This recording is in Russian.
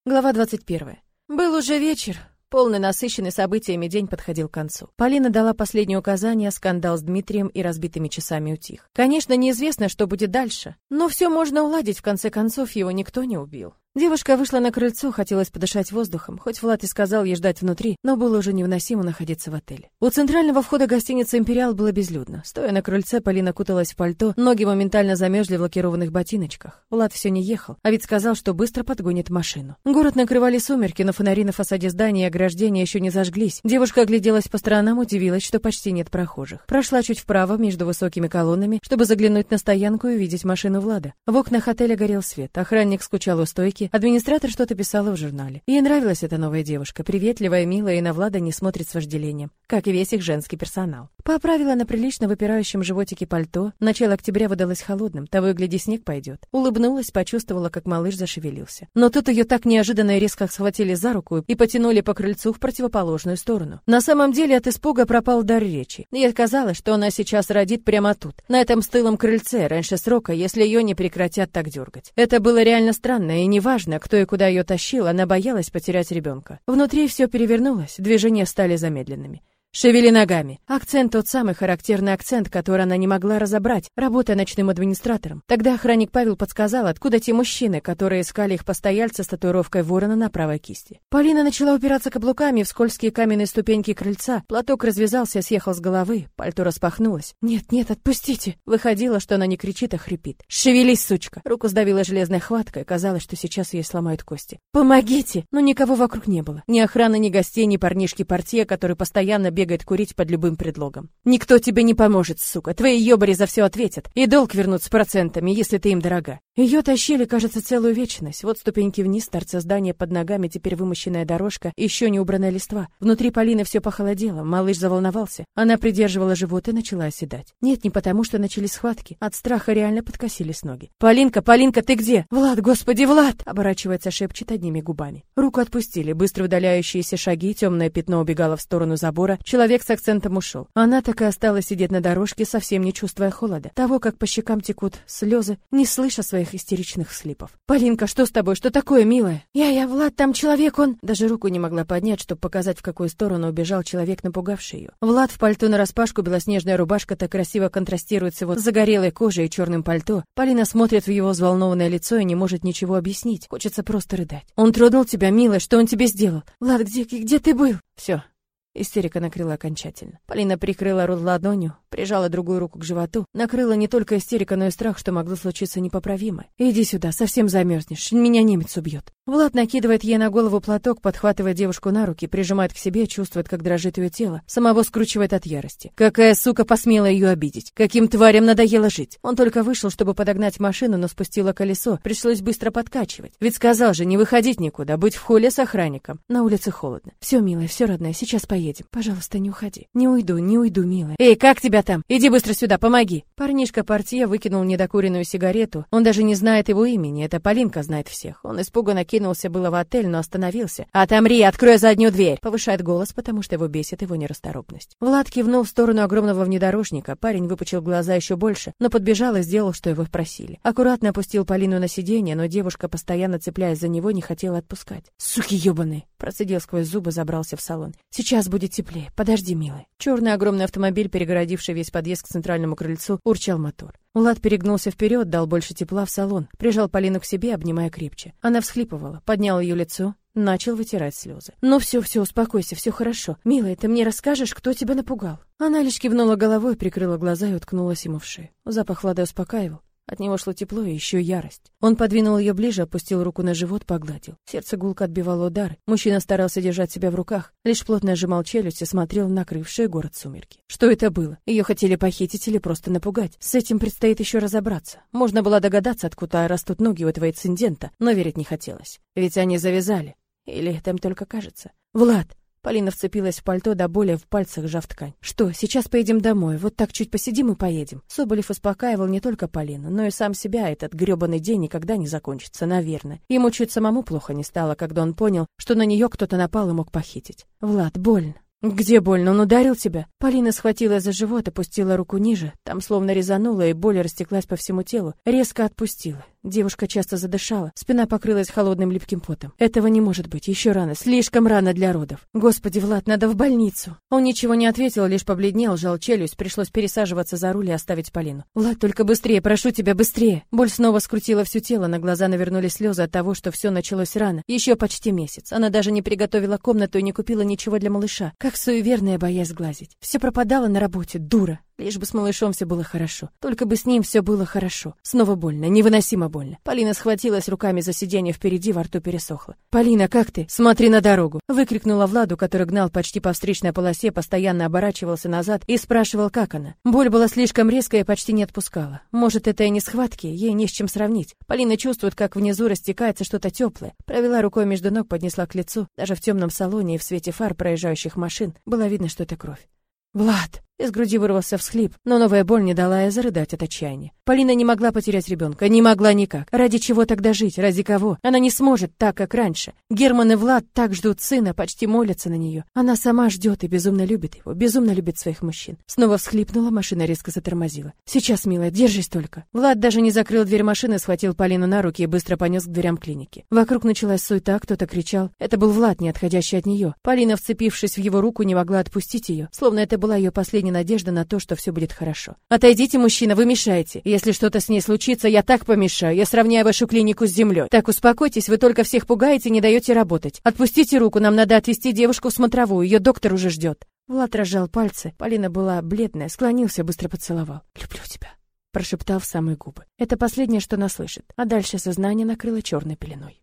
Глава 21. Был уже вечер. Полный насыщенный событиями день подходил к концу. Полина дала последние указания, скандал с Дмитрием и разбитыми часами утих. Конечно, неизвестно, что будет дальше, но все можно уладить, в конце концов, его никто не убил. Девушка вышла на крыльцо, хотелось подышать воздухом, хоть Влад и сказал ей ждать внутри, но было уже невыносимо находиться в отеле. У центрального входа гостиницы «Империал» было безлюдно. Стоя на крыльце, Полина куталась в пальто, ноги моментально замерзли в лакированных ботиночках. Влад все не ехал, а ведь сказал, что быстро подгонит машину. Город накрывали сумерки, но фонари на фасаде здания и ограждения еще не зажглись. Девушка огляделась по сторонам, удивилась, что почти нет прохожих. Прошла чуть вправо, между высокими колоннами, чтобы заглянуть на стоянку и увидеть машину Влада. В окнах отеля горел свет, охранник скучал у стойки, администратор что-то писала в журнале. Ей нравилась эта новая девушка, приветливая, милая и на Влада не смотрит с вожделением, как и весь их женский персонал. Поправила на прилично выпирающем животике пальто. Начало октября выдалось холодным, того и гляди, снег пойдет. Улыбнулась, почувствовала, как малыш зашевелился. Но тут ее так неожиданно и резко схватили за руку и потянули по крыльцу в противоположную сторону. На самом деле от испуга пропал дар речи. Ей казалось, что она сейчас родит прямо тут, на этом стылом крыльце, раньше срока, если ее не прекратят так дергать. Это было реально странно, и неважно, кто и куда ее тащил, она боялась потерять ребенка. Внутри все перевернулось, движения стали замедленными. «Шевели ногами». Акцент тот самый характерный акцент, который она не могла разобрать, работая ночным администратором. Тогда охранник Павел подсказал, откуда те мужчины, которые искали их постояльца с татуировкой ворона на правой кисти. Полина начала упираться каблуками в скользкие каменные ступеньки крыльца. Платок развязался и съехал с головы. Пальто распахнулось. «Нет, нет, отпустите!» Выходило, что она не кричит, а хрипит. «Шевелись, сучка!» Руку сдавила железной хваткой. Казалось, что сейчас ей сломают кости. «Помогите!» Но никого вокруг не было. Ни охраны, ни гостей, ни парнишки-портье, который постоянно бегает курить под любым предлогом. «Никто тебе не поможет, сука. Твои ёбари за все ответят. И долг вернут с процентами, если ты им дорога». Ее тащили, кажется, целую вечность. Вот ступеньки вниз, торца здания под ногами, теперь вымощенная дорожка, еще не убранная листва. Внутри Полины все похолодело, малыш заволновался. Она придерживала живот и начала оседать. Нет, не потому, что начались схватки. От страха реально подкосились ноги. «Полинка, Полинка, ты где?» «Влад, господи, Влад!» Оборачивается, шепчет одними губами. Руку отпустили, быстро удаляющиеся шаги, темное пятно убегало в сторону забора. Человек с акцентом ушел. Она так и осталась сидеть на дорожке, совсем не чувствуя холода. Того, как по щекам текут слезы, не слыша своих истеричных всхлипов. «Полинка, что с тобой? Что такое, милая?» «Я, Влад, там человек, он...» Даже руку не могла поднять, чтобы показать, в какую сторону убежал человек, напугавший ее. Влад в пальто нараспашку, белоснежная рубашка так красиво контрастирует с его загорелой кожей и черным пальто. Полина смотрит в его взволнованное лицо и не может ничего объяснить. Хочется просто рыдать. «Он тронул тебя, милая, что он тебе сделал?» «Влад, где ты был?» «Все». Истерика накрыла окончательно. Полина прикрыла рот ладонью, прижала другую руку к животу. Накрыла не только истерика, но и страх, что могло случиться непоправимое. «Иди сюда, совсем замерзнешь, меня немец убьет». Влад накидывает ей на голову платок, подхватывает девушку на руки, прижимает к себе, чувствует, как дрожит ее тело. Самого скручивает от ярости. Какая сука посмела ее обидеть? Каким тварям надоело жить? Он только вышел, чтобы подогнать машину, но спустило колесо. Пришлось быстро подкачивать. Ведь сказал же не выходить никуда, быть в холле с охранником. На улице холодно. «Все, милая, все, родная, сейчас поедем. Пожалуйста, не уходи». Не уйду, милая». «Эй, как тебя там? Иди быстро сюда, помоги». Парнишка-портье выкинул недокуренную сигарету. Он даже не знает его имени, это Полинка знает всех. Он испуганно кинулся было в отель, но остановился. «Отомри, открой заднюю дверь!» Повышает голос, потому что его бесит его нерасторопность. Влад кивнул в сторону огромного внедорожника. Парень выпучил глаза еще больше, но подбежал и сделал, что его просили. Аккуратно опустил Полину на сиденье, но девушка, постоянно цепляясь за него, не хотела отпускать. «Суки ебаные!» Процедил сквозь зубы, забрался в салон. «Сейчас будет теплее. Подожди, милая». Черный огромный автомобиль, перегородивший весь подъезд к центральному крыльцу, урчал мотор. Влад перегнулся вперед, дал больше тепла в салон, прижал Полину к себе, обнимая крепче. Она всхлипывала, поднял ее лицо, начал вытирать слезы. «Ну все, успокойся, все хорошо. Милая, ты мне расскажешь, кто тебя напугал?» Она лишь кивнула головой, прикрыла глаза и уткнулась ему в шею. Запах Влада успокаивал. От него шло тепло и еще ярость. Он подвинул ее ближе, опустил руку на живот, погладил. Сердце гулко отбивало удары. Мужчина старался держать себя в руках, лишь плотно сжимал челюсть и смотрел в накрывшие город сумерки. Что это было? Ее хотели похитить или просто напугать? С этим предстоит еще разобраться. Можно было догадаться, откуда растут ноги у этого инцидента, но верить не хотелось. Ведь они завязали. Или это им только кажется? «Влад!» Полина вцепилась в пальто до боли, в пальцах сжав ткань. «Что, сейчас поедем домой? Вот так чуть посидим и поедем». Соболев успокаивал не только Полину, но и сам себя. Этот грёбаный день никогда не закончится, наверное. Ему чуть самому плохо не стало, когда он понял, что на нее кто-то напал и мог похитить. «Влад, больно». «Где больно? Он ударил тебя?» Полина схватила за живот, опустила руку ниже. Там словно резанула, и боль растеклась по всему телу. Резко отпустила. Девушка часто задышала, спина покрылась холодным липким потом. Этого не может быть, еще рано, слишком рано для родов. Господи, Влад, надо в больницу. Он ничего не ответил, лишь побледнел, сжал челюсть, пришлось пересаживаться за руль и оставить Полину. Влад, только быстрее, прошу тебя, быстрее. Боль снова скрутила все тело, на глаза навернулись слезы от того, что все началось рано, еще почти месяц. Она даже не приготовила комнату и не купила ничего для малыша, как суеверная, боясь сглазить. Все пропадало на работе, дура. Лишь бы с малышом все было хорошо. Только бы с ним все было хорошо. Снова больно, невыносимо больно. Полина схватилась руками за сиденье впереди, во рту пересохло. «Полина, как ты? Смотри на дорогу!» Выкрикнула Владу, который гнал почти по встречной полосе, постоянно оборачивался назад и спрашивал, как она. Боль была слишком резкая и почти не отпускала. Может, это и не схватки, ей не с чем сравнить. Полина чувствует, как внизу растекается что-то теплое. Провела рукой между ног, поднесла к лицу. Даже в темном салоне и в свете фар проезжающих машин было видно, что это кровь. «Влад!» Из груди вырвался всхлип, но новая боль не дала ей зарыдать от отчаяния. Полина не могла потерять ребенка, не могла никак. Ради чего тогда жить, ради кого? Она не сможет так, как раньше. Герман и Влад так ждут сына, почти молятся на нее. Она сама ждет и безумно любит его, безумно любит своих мужчин. Снова всхлипнула, машина резко затормозила. «Сейчас, милая, держись только». Влад даже не закрыл дверь машины, схватил Полину на руки и быстро понес к дверям клиники. Вокруг началась суета, кто-то кричал. Это был Влад, не отходящий от нее. Полина, вцепившись в его руку, не могла отпустить ее, словно это была ее последняя надежда на то, что все будет хорошо. «Отойдите, мужчина, вы мешаете. Если что-то с ней случится, я так помешаю. Я сравняю вашу клинику с землей. Так, успокойтесь, вы только всех пугаете и не даете работать. Отпустите руку, нам надо отвезти девушку в смотровую, ее доктор уже ждет». Влад разжал пальцы. Полина была бледная, склонился, быстро поцеловал. «Люблю тебя», прошептал в самые губы. Это последнее, что она слышит. А дальше сознание накрыло черной пеленой.